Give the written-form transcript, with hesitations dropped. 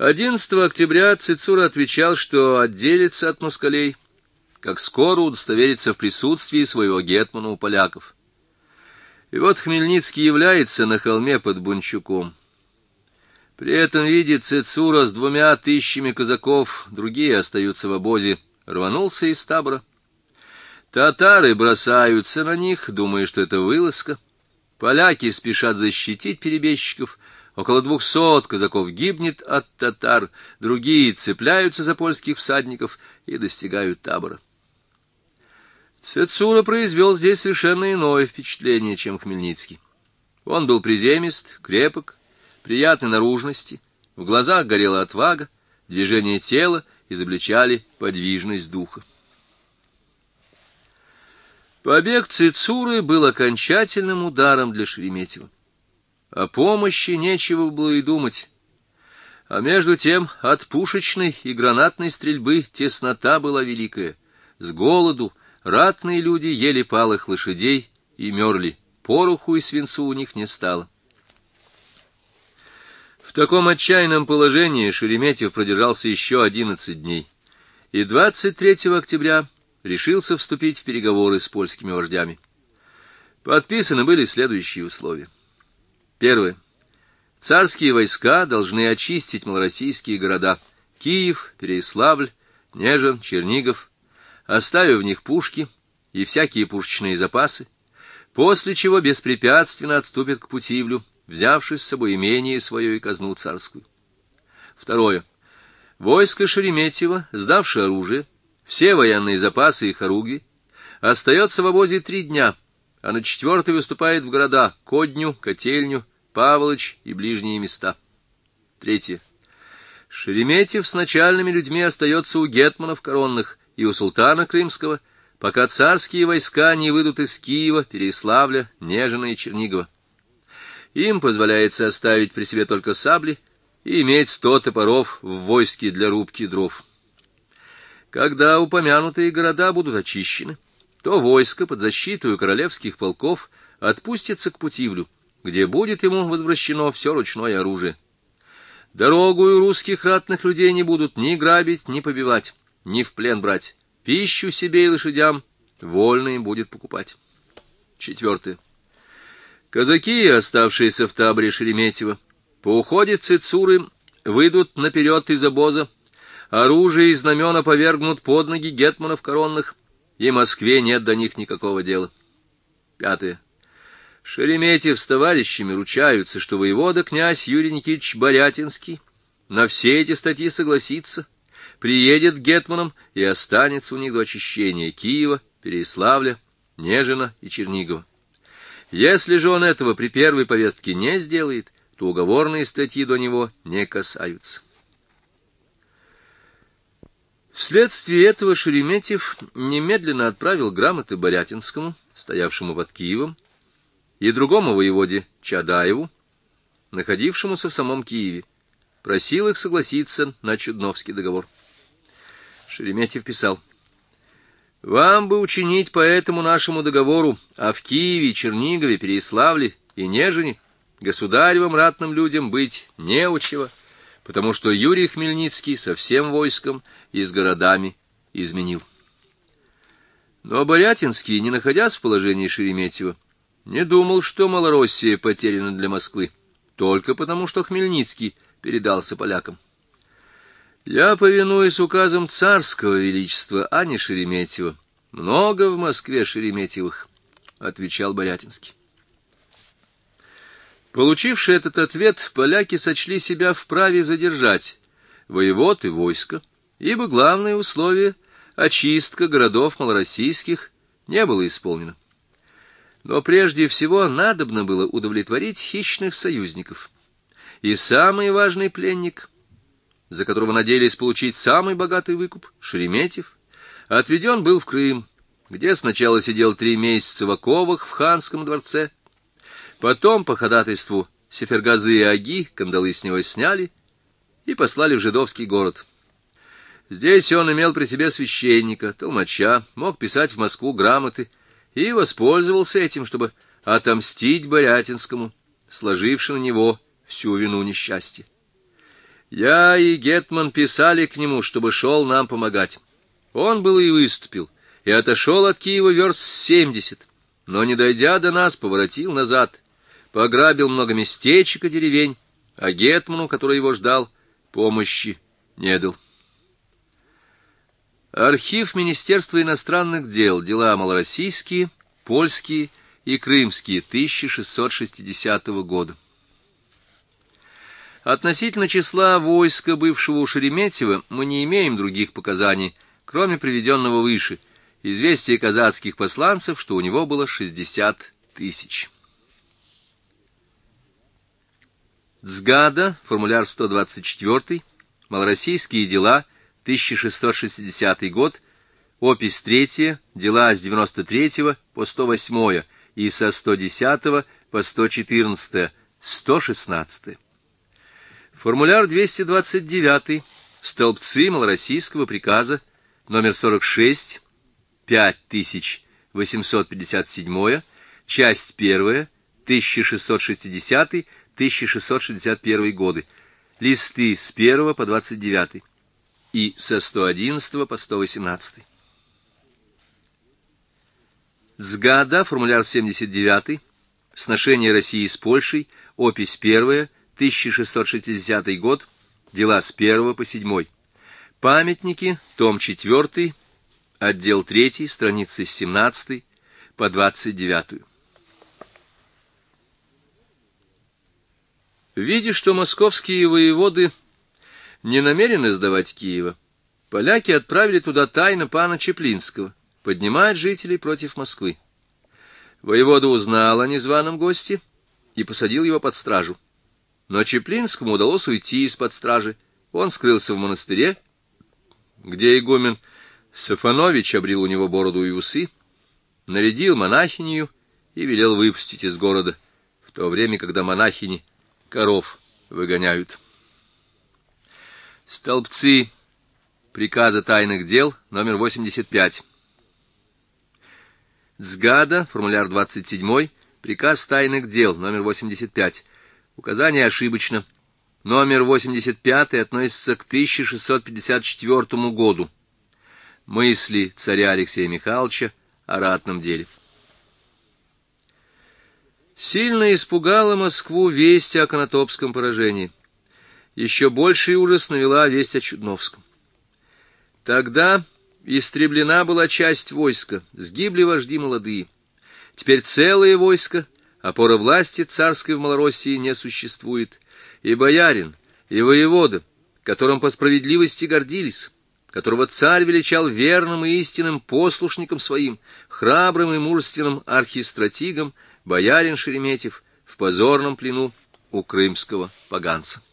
11 октября Цицура отвечал, что отделится от москалей, как скоро удостоверится в присутствии своего гетмана у поляков. И вот Хмельницкий является на холме под Бунчуком. При этом видит Цицура с 2000 казаков, другие остаются в обозе, рванулся из табора. Татары бросаются на них, думая, что это вылазка. Поляки спешат защитить перебежчиков. Около 200 казаков гибнет от татар, другие цепляются за польских всадников и достигают табора. Цицура произвел здесь совершенно иное впечатление, чем Хмельницкий. Он был приземист, крепок, приятной наружности, в глазах горела отвага, движения тела изобличали подвижность духа. Побег Цицуры был окончательным ударом для Шереметьева. О помощи нечего было и думать. А между тем от пушечной и гранатной стрельбы теснота была великая. С голоду ратные люди ели палых лошадей и мерли, пороху и свинцу у них не стало. В таком отчаянном положении Шереметьев продержался еще 11 дней, и 23 октября решился вступить в переговоры с польскими вождями. Подписаны были следующие условия. Первое. Царские войска должны очистить малороссийские города Киев, Переяславль, Нежин, Чернигов, оставив в них пушки и всякие пушечные запасы, после чего беспрепятственно отступят к Путивлю, взявши с собой имение свое и казну царскую. Второе. Войско Шереметьева, сдавшее оружие, все военные запасы и хоругви, остается в обозе 3 дня, а на 4-й выступает в города Кодню, Котельню, Павлович и ближние места. Третье. Шереметьев с начальными людьми остается у гетманов коронных и у султана крымского, пока царские войска не выйдут из Киева, Переяславля, Нежина и Чернигова. Им позволяется оставить при себе только сабли и иметь 100 топоров в войске для рубки дров. Когда упомянутые города будут очищены, то войско под защиту королевских полков отпустится к Путивлю, где будет ему возвращено все ручное оружие. Дорогою русских ратных людей не будут ни грабить, ни побивать, ни в плен брать. Пищу себе и лошадям вольно им будет покупать. Четвертое. Казаки, оставшиеся в таборе Шереметьева, по уходе Цицуры выйдут наперед из обоза, оружие и знамена повергнут под ноги гетманов коронных, и Москве нет до них никакого дела. Пятое. Шереметьев с товарищами ручаются, что воевода князь Юрий Никитич Борятинский на все эти статьи согласится, приедет к гетманам и останется у них до очищения Киева, Переяславля, Нежина и Чернигова. Если же он этого при первой повестке не сделает, то уговорные статьи до него не касаются. Вследствие этого Шереметьев немедленно отправил грамоты Борятинскому, стоявшему под Киевом, и другому воеводе Чадаеву, находившемуся в самом Киеве, просил их согласиться на Чудновский договор. Шереметьев писал: «Вам бы учинить по этому нашему договору, а в Киеве, Чернигове, Переяславле и Нежине государевым ратным людям быть неучего, потому что Юрий Хмельницкий со всем войском и с городами изменил». Но Борятинский, не находясь в положении Шереметьева, не думал, что Малороссия потеряна для Москвы, только потому, что Хмельницкий передался полякам. «Я повинуюсь указам царского величества, а не Шереметьева. Много в Москве Шереметьевых», — отвечал Борятинский. Получивши этот ответ, поляки сочли себя вправе задержать воевод и войско, ибо главное условие — очистка городов малороссийских — не было исполнено. Но прежде всего надобно было удовлетворить хищных союзников. И самый важный пленник, за которого надеялись получить самый богатый выкуп, Шереметьев, отведен был в Крым, где сначала сидел 3 месяца в оковах в ханском дворце, потом по ходатайству Сефергазы и Аги кандалы с него сняли и послали в жидовский город. Здесь он имел при себе священника, толмача, мог писать в Москву грамоты и воспользовался этим, чтобы отомстить Борятинскому, сложивши на него всю вину несчастья. Я и гетман писали к нему, чтобы шел нам помогать. Он был и выступил, и отошел от Киева верст 70, но, не дойдя до нас, поворотил назад, пограбил много местечек и деревень, а гетману, который его ждал, помощи не дал. Архив Министерства иностранных дел, дела малороссийские, польские и крымские, 1660 года. Относительно числа войска, бывшего у Шереметьева, мы не имеем других показаний, кроме приведенного выше, известия казацких посланцев, что у него было 60 тысяч. Цгада, формуляр 124, малороссийские дела, 1660 год, опись 3, дела с 93 по 108 и со 110 по 114, 116. Формуляр 229, столбцы малороссийского приказа, номер 46, 5857, часть 1, 1660-1661 годы, листы с 1 по 29 и со 111 по 118. Цгада, формуляр 79, сношение России с Польшей, опись 1, 1660 год, дела с 1 по 7. Памятники, том 4, отдел 3, страницы с 17 по 29. Видя, что московские воеводы не намерены сдавать Киева, поляки отправили туда тайно пана Чеплинского поднимать жителей против Москвы. Воевода узнал о незваном госте и посадил его под стражу. Но Чеплинскому удалось уйти из-под стражи. Он скрылся в монастыре, где игумен Сафонович обрил у него бороду и усы, нарядил монахинью и велел выпустить из города, в то время, когда монахини коров выгоняют. Столбцы приказа тайных дел, номер 85. Цгада, формуляр 27, приказ тайных дел, номер 85. Указание ошибочно. Номер 85 относится к 1654 году. Мысли царя Алексея Михайловича о ратном деле. Сильно испугала Москву весть о Конотопском поражении. Еще больший ужас навела весть о Чудновском. Тогда истреблена была часть войска, сгибли вожди молодые. Теперь целое войско, опора власти царской в Малороссии, не существует. И боярин, и воевода, которым по справедливости гордились, которого царь величал верным и истинным послушником своим, храбрым и мужественным архистратигом, боярин Шереметьев в позорном плену у крымского поганца.